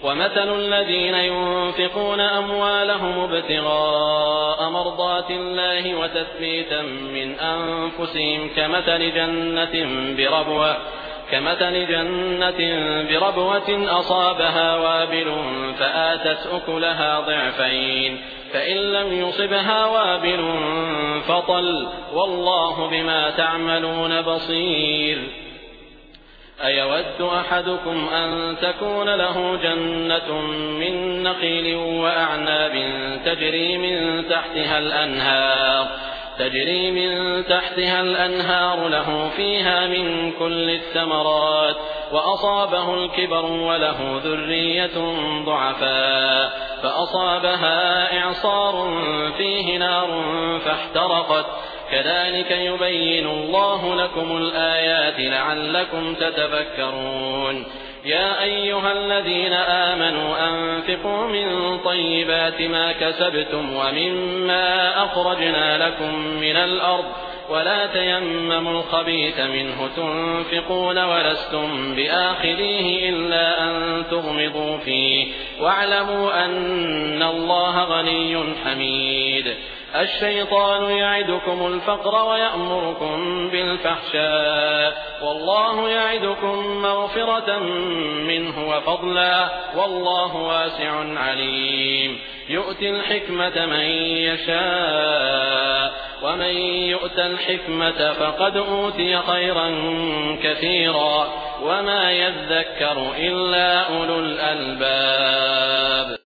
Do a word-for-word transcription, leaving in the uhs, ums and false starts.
ومثل الذين ينفقون أموالهم ابتغاء مرضات الله وتثبيتا من أنفسهم كمثل جنة بربوة كمثل جنة بربوة أصابها وابل فآتت أكلها ضعفين فإن لم يصبها وابل فطل والله بما تعملون بصير. أيود أحدكم أن تكون له جنة من نخيل وأعناب تجري من تحتها الأنهار تجري من تحتها الأنهار له فيها من كل الثمرات وأصابه الكبر وله ذرية ضعفاء فأصابها إعصار فيه نار فاحترقت كذلك يبين الله لكم الآيات لعلكم تتفكرون. يا أيها الذين آمنوا أنفقوا من طيبات ما كسبتم ومما أخرجنا لكم من الأرض ولا تيمموا الخبيث منه تنفقون ولستم بآخذيه إلا أن تغمضوا فيه واعلموا أن الله غني حميد. الشيطان يعدكم الفقر ويأمركم بالفحشاء والله يعدكم مغفرة منه وفضلا والله واسع عليم. يؤتي الحكمة من يشاء ومن يؤت الحكمة فقد أوتي خيرا كثيرا وما يذكر إلا أولو الألباب.